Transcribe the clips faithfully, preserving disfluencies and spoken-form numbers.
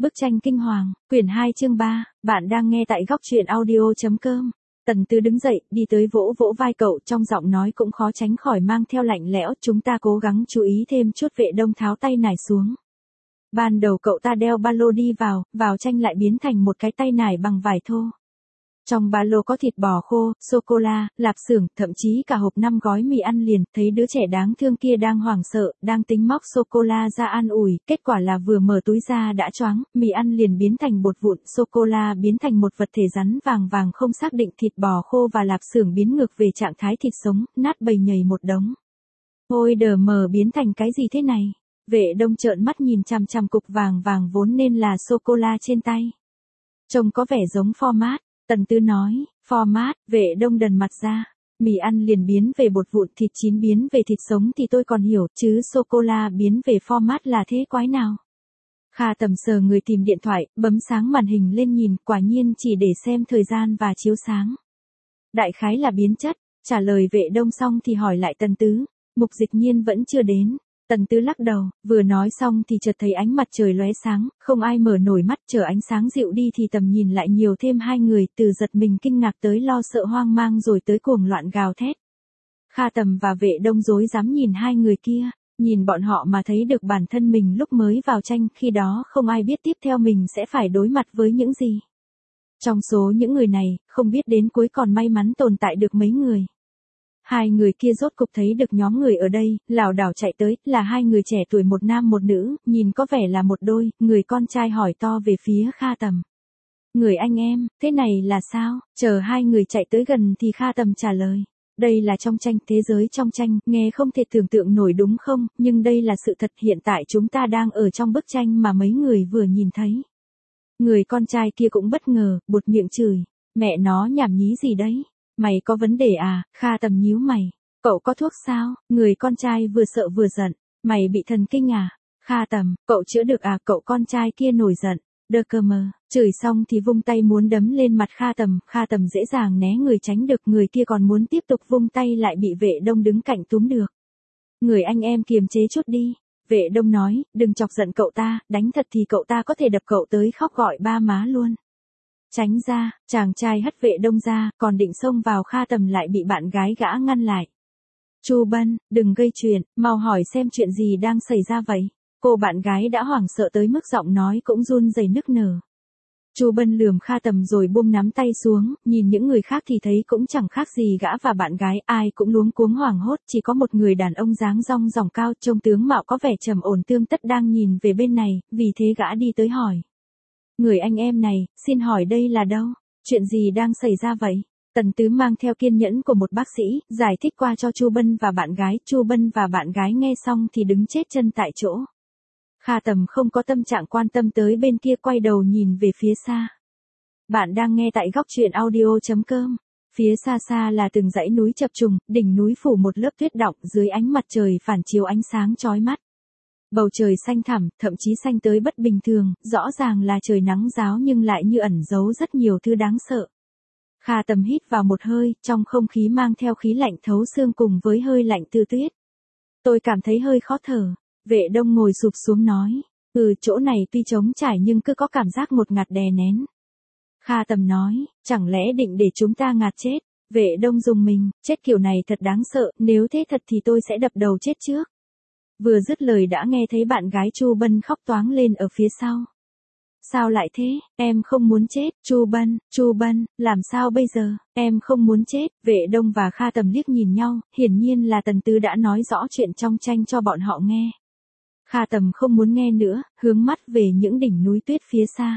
Bức tranh kinh hoàng, quyển hai chương ba, bạn đang nghe tại góc truyện audio.com. Tần Tư đứng dậy, đi tới vỗ vỗ vai cậu, trong giọng nói cũng khó tránh khỏi mang theo lạnh lẽo, chúng ta cố gắng chú ý thêm chút. Vệ Đông tháo tay nải xuống. Ban đầu cậu ta đeo ba lô đi vào, vào tranh lại biến thành một cái tay nải bằng vải thô. Trong ba lô có thịt bò khô, sô-cô-la, lạp xưởng, thậm chí cả hộp năm gói mì ăn liền. Thấy đứa trẻ đáng thương kia đang hoảng sợ, đang tính móc sô-cô-la ra an ủi, kết quả là vừa mở túi ra đã choáng, mì ăn liền biến thành bột vụn, sô-cô-la biến thành một vật thể rắn vàng vàng không xác định, thịt bò khô và lạp xưởng biến ngược về trạng thái thịt sống, nát bầy nhầy một đống. Ôi đờ mờ, biến thành cái gì thế này? Vệ Đông trợn mắt nhìn chằm chằm cục vàng vàng vốn nên là sô-cô-la trên tay. Trông có vẻ giống format. Tần Tư nói, format, Vệ Đông đần mặt ra, mì ăn liền biến về bột vụn, thịt chín biến về thịt sống thì tôi còn hiểu, chứ sô-cô-la biến về format là thế quái nào? Kha Tầm sờ người tìm điện thoại, bấm sáng màn hình lên nhìn, quả nhiên chỉ để xem thời gian và chiếu sáng. Đại khái là biến chất, trả lời Vệ Đông xong thì hỏi lại Tần Tứ, Mục Dịch Nhiên vẫn chưa đến. Tần Tứ lắc đầu, vừa nói xong thì chợt thấy ánh mặt trời lóe sáng, không ai mở nổi mắt, chờ ánh sáng dịu đi thì tầm nhìn lại nhiều thêm hai người, từ giật mình kinh ngạc tới lo sợ hoang mang rồi tới cuồng loạn gào thét. Kha Tầm và Vệ Đông rối rắm nhìn hai người kia, nhìn bọn họ mà thấy được bản thân mình lúc mới vào tranh, khi đó không ai biết tiếp theo mình sẽ phải đối mặt với những gì. Trong số những người này, không biết đến cuối còn may mắn tồn tại được mấy người. Hai người kia rốt cục thấy được nhóm người ở đây, lảo đảo chạy tới, là hai người trẻ tuổi, một nam một nữ, nhìn có vẻ là một đôi. Người con trai hỏi to về phía Kha Tầm. Người anh em, thế này là sao? Chờ hai người chạy tới gần thì Kha Tầm trả lời. Đây là trong tranh, thế giới trong tranh, nghe không thể tưởng tượng nổi đúng không, nhưng đây là sự thật, hiện tại chúng ta đang ở trong bức tranh mà mấy người vừa nhìn thấy. Người con trai kia cũng bất ngờ, buột miệng chửi, mẹ nó nhảm nhí gì đấy? Mày có vấn đề à? Kha Tầm nhíu mày. Cậu có thuốc sao? Người con trai vừa sợ vừa giận. Mày bị thần kinh à? Kha Tầm, cậu chữa được à? Cậu con trai kia nổi giận. Đơ cơ mờ, chửi xong thì vung tay muốn đấm lên mặt Kha Tầm. Kha Tầm dễ dàng né người tránh được, người kia còn muốn tiếp tục vung tay lại bị Vệ Đông đứng cạnh túm được. Người anh em kiềm chế chút đi. Vệ Đông nói, đừng chọc giận cậu ta, đánh thật thì cậu ta có thể đập cậu tới khóc gọi ba má luôn. Tránh ra, chàng trai hất Vệ Đông ra, còn định xông vào Kha Tầm lại bị bạn gái gã ngăn lại. Chu Bân, đừng gây chuyện, mau hỏi xem chuyện gì đang xảy ra vậy. Cô bạn gái đã hoảng sợ tới mức giọng nói cũng run rẩy nức nở. Chu Bân lườm Kha Tầm rồi buông nắm tay xuống, nhìn những người khác thì thấy cũng chẳng khác gì gã và bạn gái, ai cũng luống cuống hoảng hốt, chỉ có một người đàn ông dáng rong ròng cao, trông tướng mạo có vẻ trầm ổn tươm tất đang nhìn về bên này, vì thế gã đi tới hỏi. Người anh em này, xin hỏi đây là đâu? Chuyện gì đang xảy ra vậy? Tần Tứ mang theo kiên nhẫn của một bác sĩ, giải thích qua cho Chu Bân và bạn gái. Chu Bân và bạn gái nghe xong thì đứng chết chân tại chỗ. Kha Tầm không có tâm trạng quan tâm tới bên kia, quay đầu nhìn về phía xa. Bạn đang nghe tại góc truyện audio.com. Phía xa xa là từng dãy núi chập trùng, đỉnh núi phủ một lớp tuyết đọng, dưới ánh mặt trời phản chiếu ánh sáng chói mắt. Bầu trời xanh thẳm, thậm chí xanh tới bất bình thường, rõ ràng là trời nắng ráo nhưng lại như ẩn giấu rất nhiều thứ đáng sợ. Kha Tầm hít vào một hơi, trong không khí mang theo khí lạnh thấu xương cùng với hơi lạnh từ tuyết. Tôi cảm thấy hơi khó thở. Vệ Đông ngồi sụp xuống nói, ừ, chỗ này tuy trống trải nhưng cứ có cảm giác ngột ngạt đè nén. Kha Tầm nói, chẳng lẽ định để chúng ta ngạt chết? Vệ Đông rùng mình, chết kiểu này thật đáng sợ, nếu thế thật thì tôi sẽ đập đầu chết trước. Vừa dứt lời đã nghe thấy bạn gái Chu Bân khóc toáng lên ở phía sau. Sao lại thế? Em không muốn chết. Chu Bân, Chu Bân, làm sao bây giờ? Em không muốn chết. Vệ Đông và Kha Tầm liếc nhìn nhau, hiển nhiên là Tần Tứ đã nói rõ chuyện trong tranh cho bọn họ nghe. Kha Tầm không muốn nghe nữa, hướng mắt về những đỉnh núi tuyết phía xa.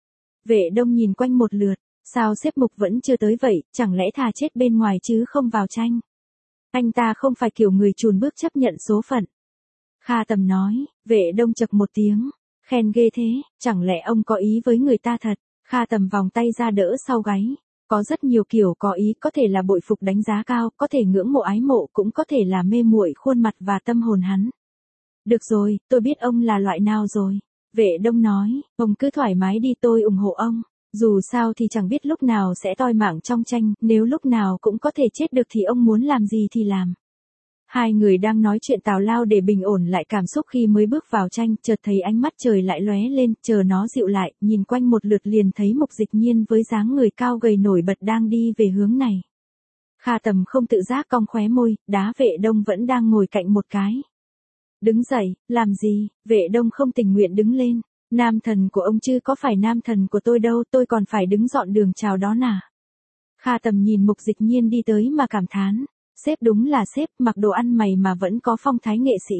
Vệ Đông nhìn quanh một lượt, sao xếp Mục vẫn chưa tới vậy, chẳng lẽ thà chết bên ngoài chứ không vào tranh? Anh ta không phải kiểu người chùn bước chấp nhận số phận. Kha Tầm nói, Vệ Đông chậc một tiếng, khen ghê thế, chẳng lẽ ông có ý với người ta thật? Kha Tầm vòng tay ra đỡ sau gáy, có rất nhiều kiểu có ý, có thể là bội phục đánh giá cao, có thể ngưỡng mộ ái mộ, cũng có thể là mê muội khuôn mặt và tâm hồn hắn. Được rồi, tôi biết ông là loại nào rồi. Vệ Đông nói, ông cứ thoải mái đi, tôi ủng hộ ông. Dù sao thì chẳng biết lúc nào sẽ toi mạng trong tranh, nếu lúc nào cũng có thể chết được thì ông muốn làm gì thì làm. Hai người đang nói chuyện tào lao để bình ổn lại cảm xúc khi mới bước vào tranh, chợt thấy ánh mắt trời lại lóe lên, chờ nó dịu lại, nhìn quanh một lượt liền thấy Mục Dịch Nhiên với dáng người cao gầy nổi bật đang đi về hướng này. Kha Tầm không tự giác cong khóe môi, Đá Vệ Đông vẫn đang ngồi cạnh một cái. Đứng dậy, làm gì? Vệ Đông không tình nguyện đứng lên. Nam thần của ông chứ có phải nam thần của tôi đâu, tôi còn phải đứng dọn đường chào đó nà. Kha Tầm nhìn Mục Dịch Nhiên đi tới mà cảm thán. Sếp đúng là sếp, mặc đồ ăn mày mà vẫn có phong thái nghệ sĩ.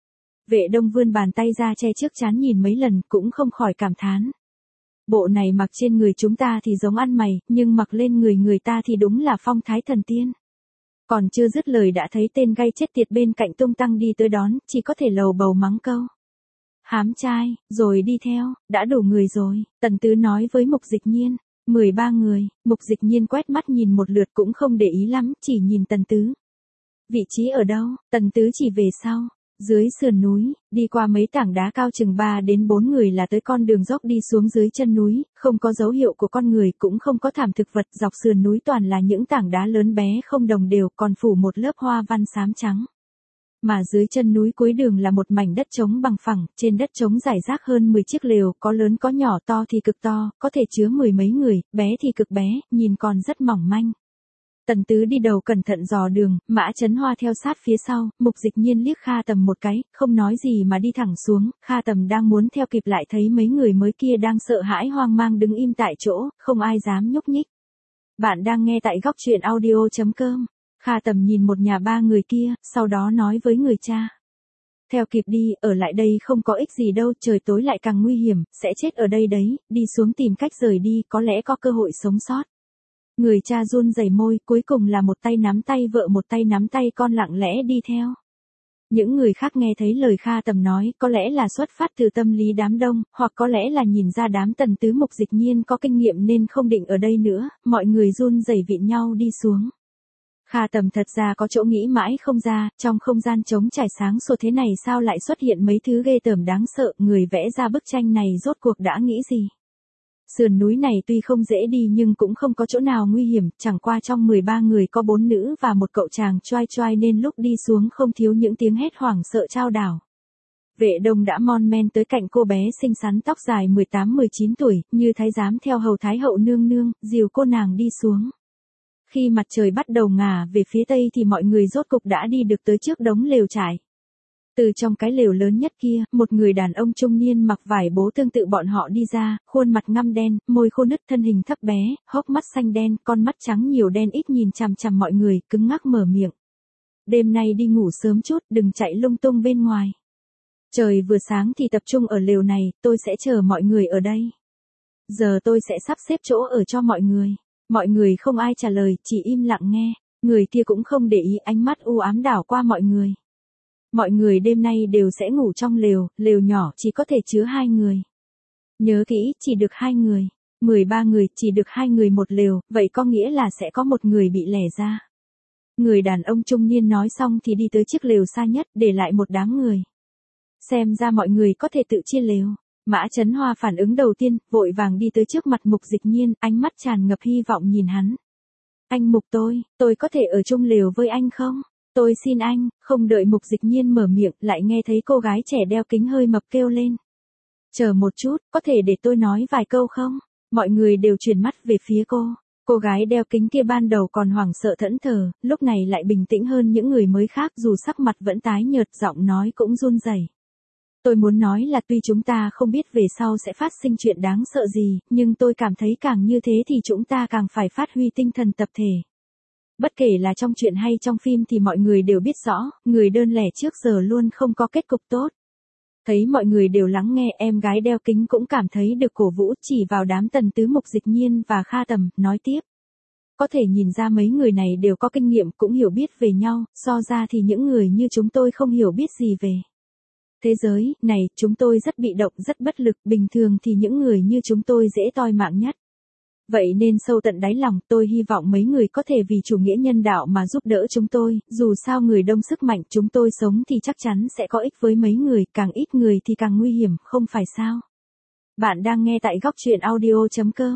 Vệ Đông vươn bàn tay ra che trước trán nhìn mấy lần cũng không khỏi cảm thán. Bộ này mặc trên người chúng ta thì giống ăn mày, nhưng mặc lên người người ta thì đúng là phong thái thần tiên. Còn chưa dứt lời đã thấy tên gay chết tiệt bên cạnh tung tăng đi tới đón, chỉ có thể lầu bầu mắng câu. Hám trai, rồi đi theo, đã đủ người rồi, Tần Tứ nói với Mục Dịch Nhiên. mười ba người, Mục Dịch Nhiên quét mắt nhìn một lượt cũng không để ý lắm, chỉ nhìn Tần Tứ. Vị trí ở đâu? Tần Tứ chỉ về sau. Dưới sườn núi, đi qua mấy tảng đá cao chừng ba đến bốn người là tới con đường dốc đi xuống dưới chân núi, không có dấu hiệu của con người cũng không có thảm thực vật, dọc sườn núi toàn là những tảng đá lớn bé không đồng đều, còn phủ một lớp hoa văn xám trắng. Mà dưới chân núi cuối đường là một mảnh đất trống bằng phẳng, trên đất trống rải rác hơn mười chiếc lều, có lớn có nhỏ, to thì cực to, có thể chứa mười mấy người, bé thì cực bé, nhìn còn rất mỏng manh. Tần Tứ đi đầu cẩn thận dò đường, Mã Chấn Hoa theo sát phía sau, Mục Dịch Nhiên liếc Kha Tầm một cái, không nói gì mà đi thẳng xuống, Kha Tầm đang muốn theo kịp lại thấy mấy người mới kia đang sợ hãi hoang mang đứng im tại chỗ, không ai dám nhúc nhích. Bạn đang nghe tại góc truyện audio chấm com. Kha Tầm nhìn một nhà ba người kia, sau đó nói với người cha. Theo kịp đi, ở lại đây không có ích gì đâu, trời tối lại càng nguy hiểm, sẽ chết ở đây đấy, đi xuống tìm cách rời đi, có lẽ có cơ hội sống sót. Người cha run rẩy môi, cuối cùng là một tay nắm tay vợ một tay nắm tay con lặng lẽ đi theo. Những người khác nghe thấy lời Kha Tầm nói, có lẽ là xuất phát từ tâm lý đám đông, hoặc có lẽ là nhìn ra đám Tần Tứ Mục Dịch Nhiên có kinh nghiệm nên không định ở đây nữa, mọi người run rẩy vịn nhau đi xuống. Kha Tầm thật ra có chỗ nghĩ mãi không ra, trong không gian trống trải sáng sủa thế này sao lại xuất hiện mấy thứ ghê tởm đáng sợ, người vẽ ra bức tranh này rốt cuộc đã nghĩ gì. Sườn núi này tuy không dễ đi nhưng cũng không có chỗ nào nguy hiểm, chẳng qua trong mười ba người có bốn nữ và một cậu chàng choai choai nên lúc đi xuống không thiếu những tiếng hét hoảng sợ chao đảo. Vệ Đông đã mon men tới cạnh cô bé xinh xắn tóc dài mười tám mười chín tuổi, như thái giám theo hầu thái hậu nương nương, dìu cô nàng đi xuống. Khi mặt trời bắt đầu ngả về phía tây thì mọi người rốt cục đã đi được tới trước đống lều trại. Từ trong cái lều lớn nhất kia, một người đàn ông trung niên mặc vải bố tương tự bọn họ đi ra, khuôn mặt ngăm đen, môi khô nứt, thân hình thấp bé, hốc mắt xanh đen, con mắt trắng nhiều đen ít nhìn chằm chằm mọi người, cứng ngắc mở miệng. Đêm nay đi ngủ sớm chút, đừng chạy lung tung bên ngoài. Trời vừa sáng thì tập trung ở lều này, tôi sẽ chờ mọi người ở đây. Giờ tôi sẽ sắp xếp chỗ ở cho mọi người. Mọi người không ai trả lời, chỉ im lặng nghe. Người kia cũng không để ý, ánh mắt u ám đảo qua mọi người. Mọi người đêm nay đều sẽ ngủ trong lều, lều nhỏ chỉ có thể chứa hai người. Nhớ kỹ, chỉ được hai người. mười ba người, chỉ được hai người một lều, vậy có nghĩa là sẽ có một người bị lẻ ra. Người đàn ông trung niên nói xong thì đi tới chiếc lều xa nhất, để lại một đám người. Xem ra mọi người có thể tự chia lều. Mã Chấn Hoa phản ứng đầu tiên, vội vàng đi tới trước mặt Mục Dịch Nhiên, ánh mắt tràn ngập hy vọng nhìn hắn. Anh Mục tôi, tôi có thể ở chung lều với anh không? Tôi xin anh, không đợi Mục Dịch Nhiên mở miệng, lại nghe thấy cô gái trẻ đeo kính hơi mập kêu lên. Chờ một chút, có thể để tôi nói vài câu không? Mọi người đều chuyển mắt về phía cô. Cô gái đeo kính kia ban đầu còn hoảng sợ thẫn thờ, lúc này lại bình tĩnh hơn những người mới khác dù sắc mặt vẫn tái nhợt, giọng nói cũng run rẩy. Tôi muốn nói là tuy chúng ta không biết về sau sẽ phát sinh chuyện đáng sợ gì, nhưng tôi cảm thấy càng như thế thì chúng ta càng phải phát huy tinh thần tập thể. Bất kể là trong chuyện hay trong phim thì mọi người đều biết rõ, người đơn lẻ trước giờ luôn không có kết cục tốt. Thấy mọi người đều lắng nghe, em gái đeo kính cũng cảm thấy được cổ vũ, chỉ vào đám Tần Tứ Mục Dịch Nhiên và Kha Tầm, nói tiếp. Có thể nhìn ra mấy người này đều có kinh nghiệm, cũng hiểu biết về nhau, so ra thì những người như chúng tôi không hiểu biết gì về thế giới này, chúng tôi rất bị động, rất bất lực, bình thường thì những người như chúng tôi dễ toi mạng nhất. Vậy nên sâu tận đáy lòng tôi hy vọng mấy người có thể vì chủ nghĩa nhân đạo mà giúp đỡ chúng tôi, dù sao người đông sức mạnh, chúng tôi sống thì chắc chắn sẽ có ích với mấy người, càng ít người thì càng nguy hiểm, không phải sao? Bạn đang nghe tại góc truyện audio chấm com.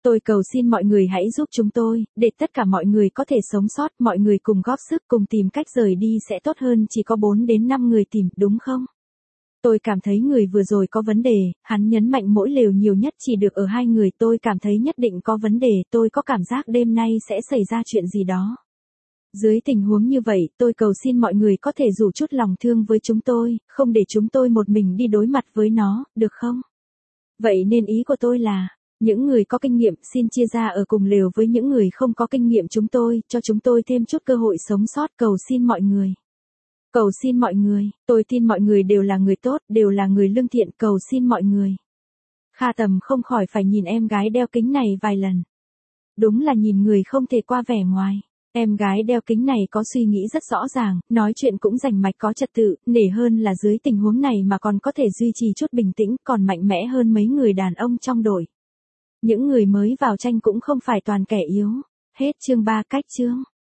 Tôi cầu xin mọi người hãy giúp chúng tôi, để tất cả mọi người có thể sống sót, mọi người cùng góp sức cùng tìm cách rời đi sẽ tốt hơn chỉ có bốn đến năm người tìm, đúng không? Tôi cảm thấy người vừa rồi có vấn đề, hắn nhấn mạnh mỗi lều nhiều nhất chỉ được ở hai người, tôi cảm thấy nhất định có vấn đề, tôi có cảm giác đêm nay sẽ xảy ra chuyện gì đó. Dưới tình huống như vậy, tôi cầu xin mọi người có thể rủ chút lòng thương với chúng tôi, không để chúng tôi một mình đi đối mặt với nó, được không? Vậy nên ý của tôi là, những người có kinh nghiệm xin chia ra ở cùng lều với những người không có kinh nghiệm chúng tôi, cho chúng tôi thêm chút cơ hội sống sót, cầu xin mọi người. Cầu xin mọi người, tôi tin mọi người đều là người tốt, đều là người lương thiện, cầu xin mọi người. Kha Tầm không khỏi phải nhìn em gái đeo kính này vài lần. Đúng là nhìn người không thể qua vẻ ngoài. Em gái đeo kính này có suy nghĩ rất rõ ràng, nói chuyện cũng rành mạch có trật tự, nể hơn là dưới tình huống này mà còn có thể duy trì chút bình tĩnh, còn mạnh mẽ hơn mấy người đàn ông trong đội. Những người mới vào tranh cũng không phải toàn kẻ yếu. Hết chương ba cách chương.